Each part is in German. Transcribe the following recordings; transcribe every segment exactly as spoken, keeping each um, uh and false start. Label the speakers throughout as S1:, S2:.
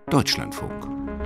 S1: Deutschlandfunk.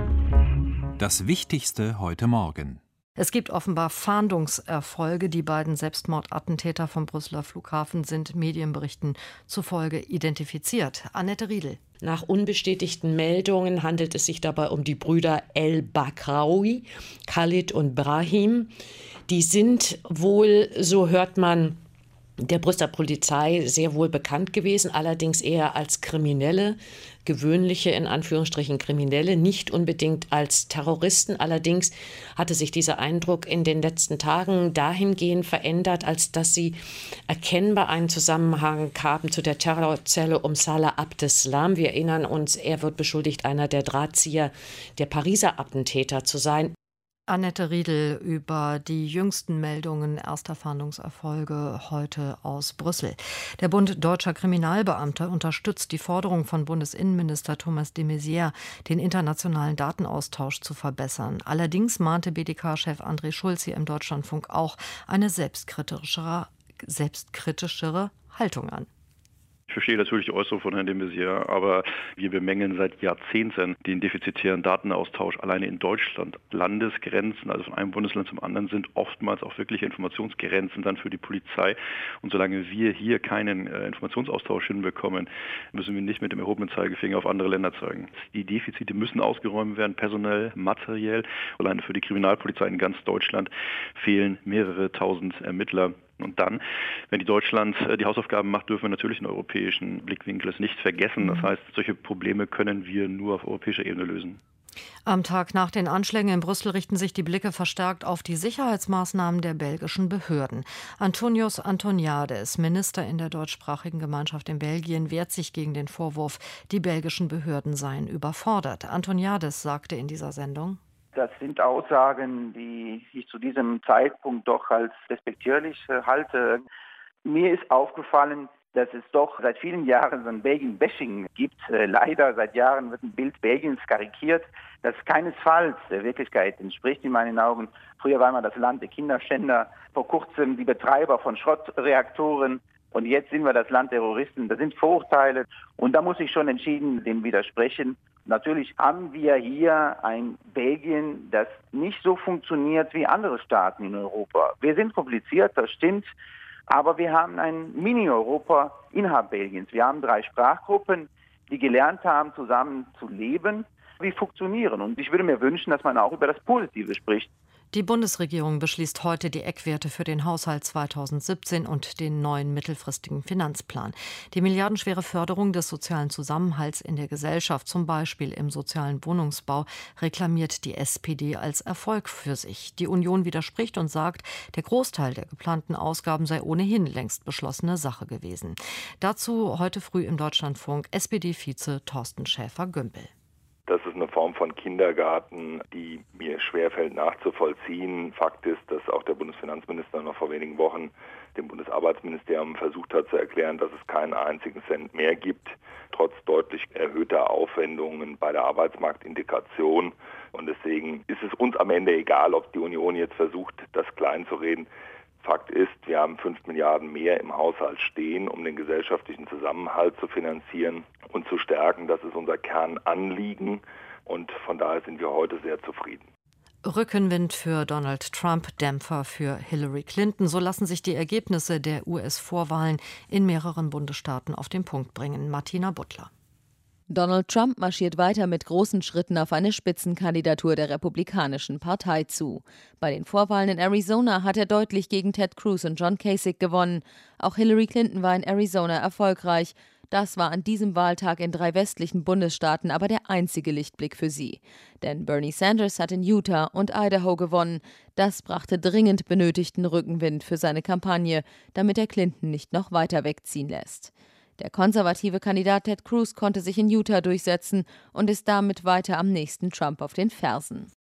S1: Das Wichtigste heute Morgen.
S2: Es gibt offenbar Fahndungserfolge. Die beiden Selbstmordattentäter vom Brüsseler Flughafen sind Medienberichten zufolge identifiziert. Annette Riedel.
S3: Nach unbestätigten Meldungen handelt es sich dabei um die Brüder El Bakraoui, Khalid und Brahim. Die sind wohl, so hört man, der Brüsseler Polizei sehr wohl bekannt gewesen, allerdings eher als Kriminelle, gewöhnliche, in Anführungsstrichen Kriminelle, nicht unbedingt als Terroristen. Allerdings hatte sich dieser Eindruck in den letzten Tagen dahingehend verändert, als dass sie erkennbar einen Zusammenhang haben zu der Terrorzelle um Salah Abdeslam. Wir erinnern uns, er wird beschuldigt, einer der Drahtzieher der Pariser Attentäter zu sein.
S2: Annette Riedel über die jüngsten Meldungen erster Fahndungserfolge heute aus Brüssel. Der Bund Deutscher Kriminalbeamter unterstützt die Forderung von Bundesinnenminister Thomas de Maizière, den internationalen Datenaustausch zu verbessern. Allerdings mahnte B D K-Chef André Schulz hier im Deutschlandfunk auch eine selbstkritischere, selbstkritischere Haltung an.
S4: Ich verstehe natürlich die Äußerung von Herrn de Maizière, aber wir bemängeln seit Jahrzehnten den defizitären Datenaustausch alleine in Deutschland. Landesgrenzen, also von einem Bundesland zum anderen, sind oftmals auch wirklich Informationsgrenzen dann für die Polizei. Und solange wir hier keinen äh, Informationsaustausch hinbekommen, müssen wir nicht mit dem erhobenen Zeigefinger auf andere Länder zeigen. Die Defizite müssen ausgeräumt werden, personell, materiell. Alleine für die Kriminalpolizei in ganz Deutschland fehlen mehrere tausend Ermittler. Und dann, wenn die Deutschland die Hausaufgaben macht, dürfen wir natürlich den europäischen Blickwinkel es nicht vergessen. Das heißt, solche Probleme können wir nur auf europäischer Ebene lösen.
S2: Am Tag nach den Anschlägen in Brüssel richten sich die Blicke verstärkt auf die Sicherheitsmaßnahmen der belgischen Behörden. Antonios Antoniades, Minister in der deutschsprachigen Gemeinschaft in Belgien, wehrt sich gegen den Vorwurf, die belgischen Behörden seien überfordert. Antoniades sagte in dieser Sendung:
S5: Das sind Aussagen, die ich zu diesem Zeitpunkt doch als despektierlich halte. Mir ist aufgefallen, dass es doch seit vielen Jahren so ein Belgien-Bashing gibt. Leider seit Jahren wird ein Bild Belgiens karikiert, das keinesfalls der Wirklichkeit entspricht in meinen Augen. Früher war man das Land der Kinderschänder, vor kurzem die Betreiber von Schrottreaktoren. Und jetzt sind wir das Land der Terroristen. Das sind Vorurteile. Und da muss ich schon entschieden dem widersprechen. Natürlich haben wir hier ein Belgien, das nicht so funktioniert wie andere Staaten in Europa. Wir sind kompliziert, das stimmt. Aber wir haben ein Mini-Europa innerhalb Belgiens. Wir haben drei Sprachgruppen, die gelernt haben, zusammen zu leben, wie funktionieren. Und ich würde mir wünschen, dass man auch über das Positive spricht.
S2: Die Bundesregierung beschließt heute die Eckwerte für den Haushalt zweitausendsiebzehn und den neuen mittelfristigen Finanzplan. Die milliardenschwere Förderung des sozialen Zusammenhalts in der Gesellschaft, zum Beispiel im sozialen Wohnungsbau, reklamiert die S P D als Erfolg für sich. Die Union widerspricht und sagt, der Großteil der geplanten Ausgaben sei ohnehin längst beschlossene Sache gewesen. Dazu heute früh im Deutschlandfunk S P D-Vize Thorsten Schäfer-Gümbel.
S6: Das ist eine Form von Kindergarten, die mir schwerfällt nachzuvollziehen. Fakt ist, dass auch der Bundesfinanzminister noch vor wenigen Wochen dem Bundesarbeitsministerium versucht hat zu erklären, dass es keinen einzigen Cent mehr gibt, trotz deutlich erhöhter Aufwendungen bei der Arbeitsmarktintegration. Und deswegen ist es uns am Ende egal, ob die Union jetzt versucht, das kleinzureden. Fakt ist, wir haben fünf Milliarden mehr im Haushalt stehen, um den gesellschaftlichen Zusammenhalt zu finanzieren und zu stärken. Das ist unser Kernanliegen und von daher sind wir heute sehr zufrieden.
S2: Rückenwind für Donald Trump, Dämpfer für Hillary Clinton. So lassen sich die Ergebnisse der U S-Vorwahlen in mehreren Bundesstaaten auf den Punkt bringen. Martina Butler.
S7: Donald Trump marschiert weiter mit großen Schritten auf eine Spitzenkandidatur der Republikanischen Partei zu. Bei den Vorwahlen in Arizona hat er deutlich gegen Ted Cruz und John Kasich gewonnen. Auch Hillary Clinton war in Arizona erfolgreich. Das war an diesem Wahltag in drei westlichen Bundesstaaten aber der einzige Lichtblick für sie. Denn Bernie Sanders hat in Utah und Idaho gewonnen. Das brachte dringend benötigten Rückenwind für seine Kampagne, damit er Clinton nicht noch weiter wegziehen lässt. Der konservative Kandidat Ted Cruz konnte sich in Utah durchsetzen und ist damit weiter am nächsten Trump auf den Fersen.